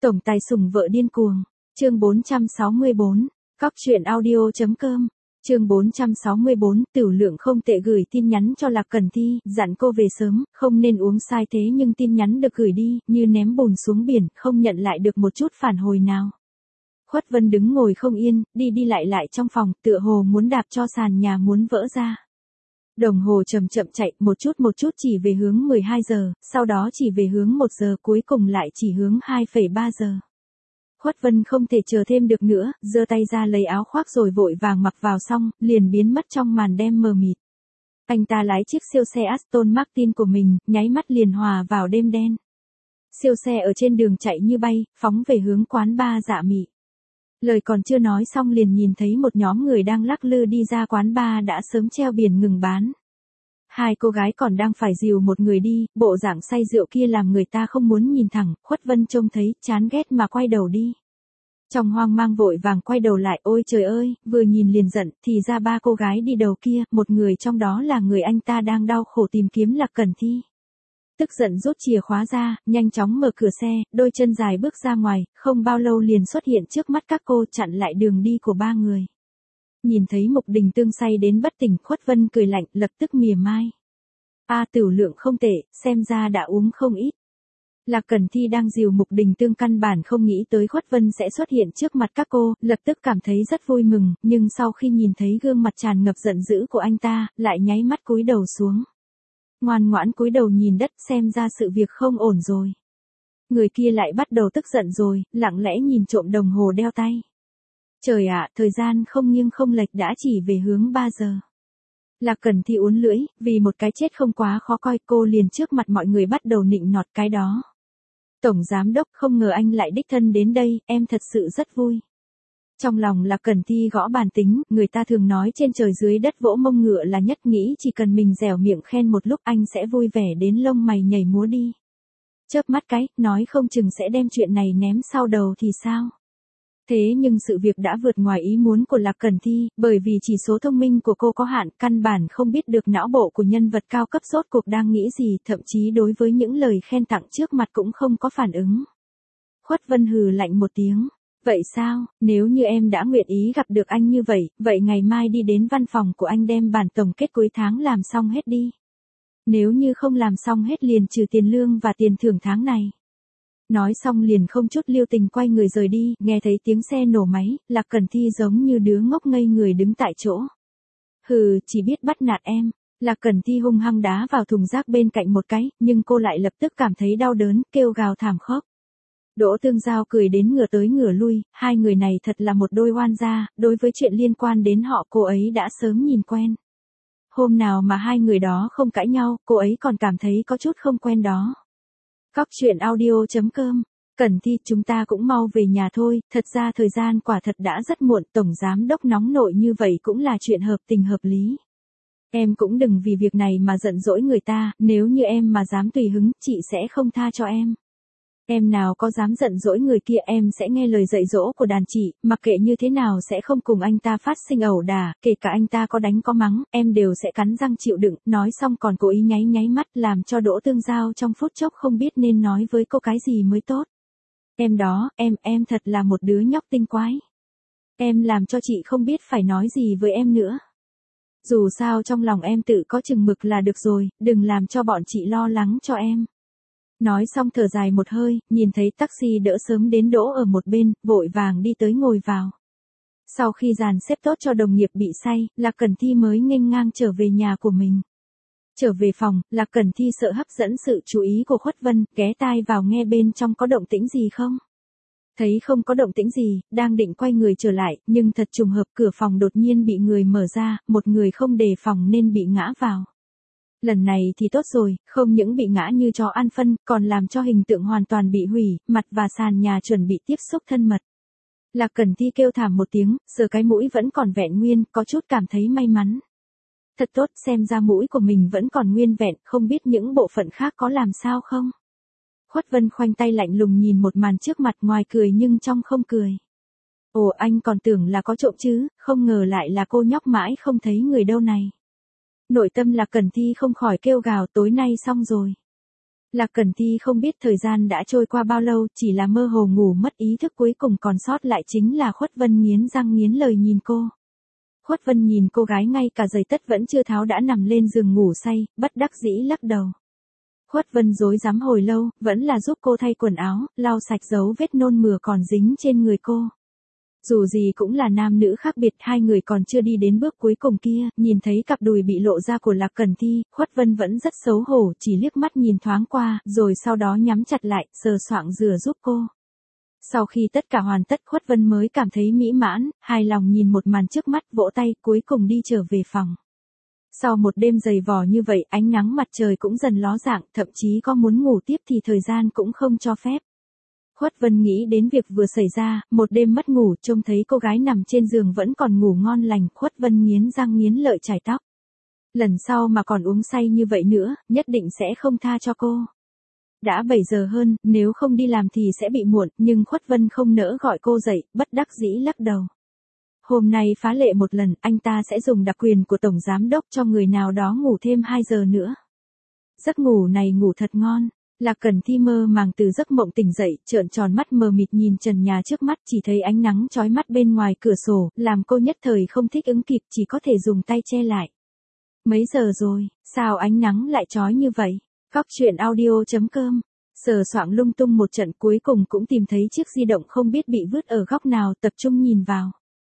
Tổng tài sủng vợ điên cuồng. Chương 464. Cóc truyện audio.com. Chương 464, Tửu Lượng không tệ gửi tin nhắn cho Lạc Cẩn Thi, dặn cô về sớm, không nên uống sai thế nhưng tin nhắn được gửi đi, như ném bùn xuống biển, không nhận lại được một chút phản hồi nào. Khuất Vân đứng ngồi không yên, đi đi lại trong phòng, tựa hồ muốn đạp cho sàn nhà muốn vỡ ra. Đồng hồ chậm chậm chạy, một chút chỉ về hướng 12 giờ, sau đó chỉ về hướng 1 giờ, cuối cùng lại chỉ hướng 2,3 giờ. Khuất Vân không thể chờ thêm được nữa, giơ tay ra lấy áo khoác rồi vội vàng mặc vào xong, liền biến mất trong màn đêm mờ mịt. Anh ta lái chiếc siêu xe Aston Martin của mình, nháy mắt liền hòa vào đêm đen. Siêu xe ở trên đường chạy như bay, phóng về hướng quán bar Dạ Mị. Lời còn chưa nói xong liền nhìn thấy một nhóm người đang lắc lư đi ra quán bar đã sớm treo biển ngừng bán. Hai cô gái còn đang phải dìu một người đi, bộ dạng say rượu kia làm người ta không muốn nhìn thẳng, Khuất Vân trông thấy, chán ghét mà quay đầu đi. Trong hoang mang vội vàng quay đầu lại, ôi trời ơi, vừa nhìn liền giận, thì ra ba cô gái đi đầu kia, một người trong đó là người anh ta đang đau khổ tìm kiếm Lạc Cẩn Thi. Tức giận rút chìa khóa ra, nhanh chóng mở cửa xe, đôi chân dài bước ra ngoài, không bao lâu liền xuất hiện trước mắt các cô chặn lại đường đi của ba người. Nhìn thấy Mục Đình Tương say đến bất tỉnh, Khuất Vân cười lạnh, lập tức mỉa mai. Tửu Lượng không tệ, xem ra đã uống không ít. Lạc Cẩn Thi đang dìu Mục Đình Tương căn bản không nghĩ tới Khuất Vân sẽ xuất hiện trước mặt các cô, lập tức cảm thấy rất vui mừng, nhưng sau khi nhìn thấy gương mặt tràn ngập giận dữ của anh ta, lại nháy mắt cúi đầu xuống. Ngoan ngoãn cúi đầu nhìn đất, xem ra sự việc không ổn rồi. Người kia lại bắt đầu tức giận rồi, lặng lẽ nhìn trộm đồng hồ đeo tay. Trời ạ, thời gian không nghiêng không lệch đã chỉ về hướng 3 giờ. Lạc Cẩn Thi uốn lưỡi, vì một cái chết không quá khó coi, cô liền trước mặt mọi người bắt đầu nịnh nọt cái đó. Tổng giám đốc, không ngờ anh lại đích thân đến đây, em thật sự rất vui. Trong lòng Lạc Cẩn Thi gõ bàn tính, người ta thường nói trên trời dưới đất vỗ mông ngựa là nhất, nghĩ chỉ cần mình dẻo miệng khen một lúc anh sẽ vui vẻ đến lông mày nhảy múa đi. Chớp mắt cái, nói không chừng sẽ đem chuyện này ném sau đầu thì sao? Thế nhưng sự việc đã vượt ngoài ý muốn của Lạc Cẩn Thi, bởi vì chỉ số thông minh của cô có hạn, căn bản không biết được não bộ của nhân vật cao cấp rốt cuộc đang nghĩ gì, thậm chí đối với những lời khen tặng trước mặt cũng không có phản ứng. Khuất Vân hừ lạnh một tiếng. Vậy sao, nếu như em đã nguyện ý gặp được anh như vậy, vậy ngày mai đi đến văn phòng của anh đem bản tổng kết cuối tháng làm xong hết đi. Nếu như không làm xong hết liền trừ tiền lương và tiền thưởng tháng này. Nói xong liền không chút lưu tình quay người rời đi, nghe thấy tiếng xe nổ máy, Lạc Cẩn Thi giống như đứa ngốc ngây người đứng tại chỗ. Hừ, chỉ biết bắt nạt em. Lạc Cẩn Thi hung hăng đá vào thùng rác bên cạnh một cái, nhưng cô lại lập tức cảm thấy đau đớn, kêu gào thảm khóc. Đỗ Tương Giao cười đến ngửa tới ngửa lui, hai người này thật là một đôi oan gia, đối với chuyện liên quan đến họ cô ấy đã sớm nhìn quen. Hôm nào mà hai người đó không cãi nhau, cô ấy còn cảm thấy có chút không quen đó. Cóc truyện audio.com. Cẩn Thi, chúng ta cũng mau về nhà thôi, thật ra thời gian quả thật đã rất muộn, tổng giám đốc nóng nội như vậy cũng là chuyện hợp tình hợp lý. Em cũng đừng vì việc này mà giận dỗi người ta, nếu như em mà dám tùy hứng, chị sẽ không tha cho em. Em nào có dám giận dỗi người kia, em sẽ nghe lời dạy dỗ của đàn chị, mặc kệ như thế nào sẽ không cùng anh ta phát sinh ẩu đả, kể cả anh ta có đánh có mắng, em đều sẽ cắn răng chịu đựng, nói xong còn cố ý nháy mắt làm cho Đỗ Tương Giao trong phút chốc không biết nên nói với cô cái gì mới tốt. Em đó, em thật là một đứa nhóc tinh quái. Em làm cho chị không biết phải nói gì với em nữa. Dù sao trong lòng em tự có chừng mực là được rồi, đừng làm cho bọn chị lo lắng cho em. Nói xong thở dài một hơi, nhìn thấy taxi đỡ sớm đến đỗ ở một bên, vội vàng đi tới ngồi vào. Sau khi dàn xếp tốt cho đồng nghiệp bị say, Lạc Cẩn Thi mới nghênh ngang trở về nhà của mình. Trở về phòng, Lạc Cẩn Thi sợ hấp dẫn sự chú ý của Khuất Vân, ghé tai vào nghe bên trong có động tĩnh gì không. Thấy không có động tĩnh gì, đang định quay người trở lại, nhưng thật trùng hợp cửa phòng đột nhiên bị người mở ra, một người không đề phòng nên bị ngã vào. Lần này thì tốt rồi, không những bị ngã như chó ăn phân, còn làm cho hình tượng hoàn toàn bị hủy, mặt và sàn nhà chuẩn bị tiếp xúc thân mật. Lạc Cẩn Thi kêu thảm một tiếng, giờ cái mũi vẫn còn vẹn nguyên, có chút cảm thấy may mắn. Thật tốt, xem ra mũi của mình vẫn còn nguyên vẹn, không biết những bộ phận khác có làm sao không. Khuất Vân khoanh tay lạnh lùng nhìn một màn trước mặt, ngoài cười nhưng trong không cười. Ồ, anh còn tưởng là có trộm chứ, không ngờ lại là cô nhóc mãi không thấy người đâu này. Nội tâm Lạc Cẩn Thi không khỏi kêu gào, tối nay xong rồi. Lạc Cẩn Thi không biết thời gian đã trôi qua bao lâu, chỉ là mơ hồ ngủ mất ý thức, cuối cùng còn sót lại chính là Khuất Vân nghiến răng nghiến lời nhìn cô. Khuất Vân nhìn cô gái ngay cả giày tất vẫn chưa tháo đã nằm lên giường ngủ say, bất đắc dĩ lắc đầu. Khuất Vân rối rắm hồi lâu, vẫn là giúp cô thay quần áo, lau sạch dấu vết nôn mửa còn dính trên người cô. Dù gì cũng là nam nữ khác biệt, hai người còn chưa đi đến bước cuối cùng kia, nhìn thấy cặp đùi bị lộ ra của Lạc Cẩn Thi, Khuất Vân vẫn rất xấu hổ, chỉ liếc mắt nhìn thoáng qua, rồi sau đó nhắm chặt lại, sờ soạng rửa giúp cô. Sau khi tất cả hoàn tất, Khuất Vân mới cảm thấy mỹ mãn, hài lòng nhìn một màn trước mắt, vỗ tay, cuối cùng đi trở về phòng. Sau một đêm dày vò như vậy, ánh nắng mặt trời cũng dần ló dạng, thậm chí có muốn ngủ tiếp thì thời gian cũng không cho phép. Khuất Vân nghĩ đến việc vừa xảy ra, một đêm mất ngủ, trông thấy cô gái nằm trên giường vẫn còn ngủ ngon lành, Khuất Vân nghiến răng nghiến lợi chải tóc. Lần sau mà còn uống say như vậy nữa, nhất định sẽ không tha cho cô. Đã 7 giờ hơn, nếu không đi làm thì sẽ bị muộn, nhưng Khuất Vân không nỡ gọi cô dậy, bất đắc dĩ lắc đầu. Hôm nay phá lệ một lần, anh ta sẽ dùng đặc quyền của Tổng Giám Đốc cho người nào đó ngủ thêm 2 giờ nữa. Giấc ngủ này ngủ thật ngon. Lạc Cẩn Thi mơ màng từ giấc mộng tỉnh dậy, trợn tròn mắt mờ mịt nhìn trần nhà trước mắt, chỉ thấy ánh nắng chói mắt bên ngoài cửa sổ, làm cô nhất thời không thích ứng kịp, chỉ có thể dùng tay che lại. Mấy giờ rồi, sao ánh nắng lại chói như vậy? Góc truyện audio.com. Sờ soạng lung tung một trận, cuối cùng cũng tìm thấy chiếc di động không biết bị vứt ở góc nào, tập trung nhìn vào.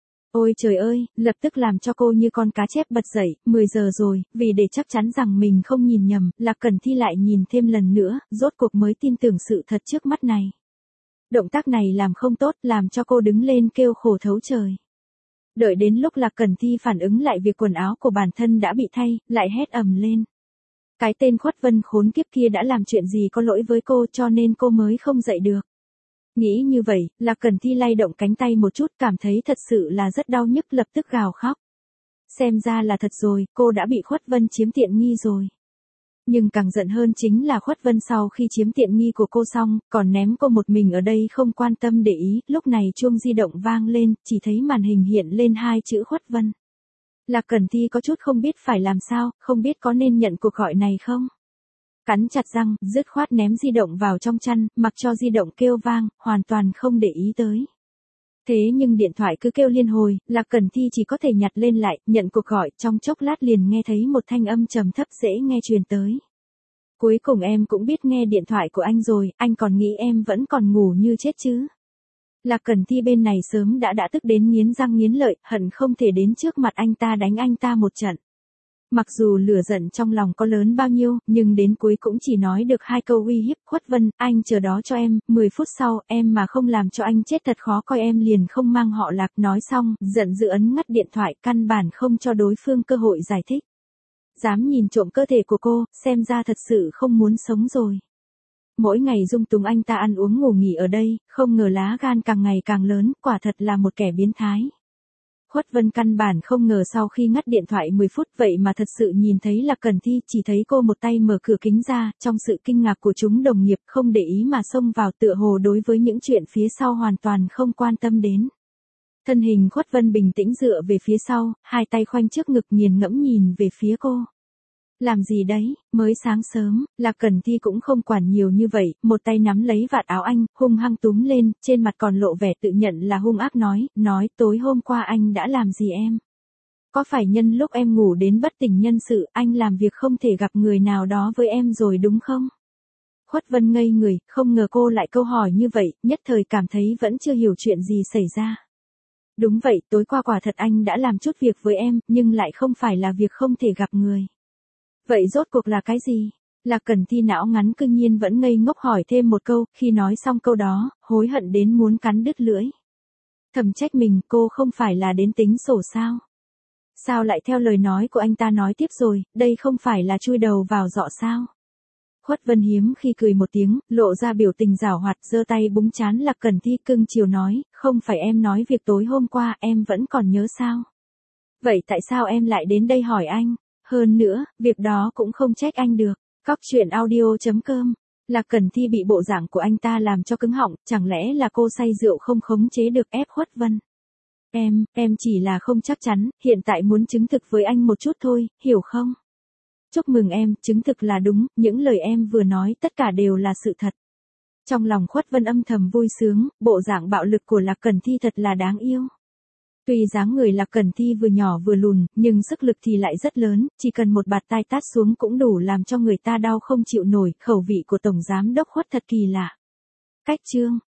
Ôi trời ơi, lập tức làm cho cô như con cá chép bật dậy, 10 giờ rồi, vì để chắc chắn rằng mình không nhìn nhầm, Lạc Cẩn Thi lại nhìn thêm lần nữa, rốt cuộc mới tin tưởng sự thật trước mắt này. Động tác này làm không tốt, làm cho cô đứng lên kêu khổ thấu trời. Đợi đến lúc Lạc Cẩn Thi phản ứng lại việc quần áo của bản thân đã bị thay, lại hét ầm lên. Cái tên Khuất Vân khốn kiếp kia đã làm chuyện gì có lỗi với cô, cho nên cô mới không dậy được. Nghĩ như vậy, Lạc Cẩn Thi lay động cánh tay một chút, cảm thấy thật sự là rất đau nhức, lập tức gào khóc. Xem ra là thật rồi, cô đã bị Khuất Vân chiếm tiện nghi rồi. Nhưng càng giận hơn chính là Khuất Vân sau khi chiếm tiện nghi của cô xong, còn ném cô một mình ở đây không quan tâm để ý, lúc này chuông di động vang lên, chỉ thấy màn hình hiện lên 2 chữ Khuất Vân. Lạc Cẩn Thi có chút không biết phải làm sao, không biết có nên nhận cuộc gọi này không. Cắn chặt răng, dứt khoát ném di động vào trong chăn, mặc cho di động kêu vang, hoàn toàn không để ý tới. Thế nhưng điện thoại cứ kêu liên hồi, Lạc Cẩn Thi chỉ có thể nhặt lên lại, nhận cuộc gọi, trong chốc lát liền nghe thấy một thanh âm trầm thấp dễ nghe truyền tới. Cuối cùng em cũng biết nghe điện thoại của anh rồi, anh còn nghĩ em vẫn còn ngủ như chết chứ. Lạc Cẩn Thi bên này sớm đã tức đến nghiến răng nghiến lợi, hận không thể đến trước mặt anh ta đánh anh ta một trận. Mặc dù lửa giận trong lòng có lớn bao nhiêu, nhưng đến cuối cũng chỉ nói được 2 câu uy hiếp. Khuất Vân, anh chờ đó cho em, 10 phút sau, em mà không làm cho anh chết thật khó coi, em liền không mang họ Lạc. Nói xong, giận dữ ấn ngắt điện thoại, căn bản không cho đối phương cơ hội giải thích. Dám nhìn trộm cơ thể của cô, xem ra thật sự không muốn sống rồi. Mỗi ngày dung túng anh ta ăn uống ngủ nghỉ ở đây, không ngờ lá gan càng ngày càng lớn, quả thật là một kẻ biến thái. Khuất Vân căn bản không ngờ sau khi ngắt điện thoại 10 phút vậy mà thật sự nhìn thấy Lạc Cẩn Thi, chỉ thấy cô một tay mở cửa kính ra, trong sự kinh ngạc của chúng đồng nghiệp không để ý mà xông vào, tựa hồ đối với những chuyện phía sau hoàn toàn không quan tâm đến. Thân hình Khuất Vân bình tĩnh dựa về phía sau, 2 tay khoanh trước ngực nghiền ngẫm nhìn về phía cô. Làm gì đấy, mới sáng sớm, Lạc Cẩn Thi cũng không quản nhiều như vậy, một tay nắm lấy vạt áo anh, hung hăng túm lên, trên mặt còn lộ vẻ tự nhận là hung ác nói tối hôm qua anh đã làm gì em? Có phải nhân lúc em ngủ đến bất tỉnh nhân sự, anh làm việc không thể gặp người nào đó với em rồi đúng không? Khuất Vân ngây người, không ngờ cô lại câu hỏi như vậy, nhất thời cảm thấy vẫn chưa hiểu chuyện gì xảy ra. Đúng vậy, tối qua quả thật anh đã làm chút việc với em, nhưng lại không phải là việc không thể gặp người. Vậy rốt cuộc là cái gì? Lạc Cẩn Thi não ngắn cương nhiên vẫn ngây ngốc hỏi thêm một câu, khi nói xong câu đó, hối hận đến muốn cắn đứt lưỡi. Thầm trách mình, cô không phải là đến tính sổ sao? Sao lại theo lời nói của anh ta nói tiếp rồi, đây không phải là chui đầu vào giọ sao? Khuất Vân hiếm khi cười một tiếng, lộ ra biểu tình giảo hoạt, giơ tay búng trán Lạc Cẩn Thi cưng chiều nói, không phải em nói việc tối hôm qua em vẫn còn nhớ sao? Vậy tại sao em lại đến đây hỏi anh? Hơn nữa, việc đó cũng không trách anh được. Góc truyện audio.com. Lạc Cẩn Thi bị bộ dạng của anh ta làm cho cứng họng, chẳng lẽ là cô say rượu không khống chế được ép Khuất Vân? Em chỉ là không chắc chắn, hiện tại muốn chứng thực với anh một chút thôi, hiểu không? Chúc mừng em, chứng thực là đúng, những lời em vừa nói tất cả đều là sự thật. Trong lòng Khuất Vân âm thầm vui sướng, bộ dạng bạo lực của Lạc Cẩn Thi thật là đáng yêu. Tuy dáng người Lạc Cẩn Thi vừa nhỏ vừa lùn, nhưng sức lực thì lại rất lớn, chỉ cần một bạt tai tát xuống cũng đủ làm cho người ta đau không chịu nổi, khẩu vị của Tổng Giám Đốc Khuất thật kỳ lạ. Cách chương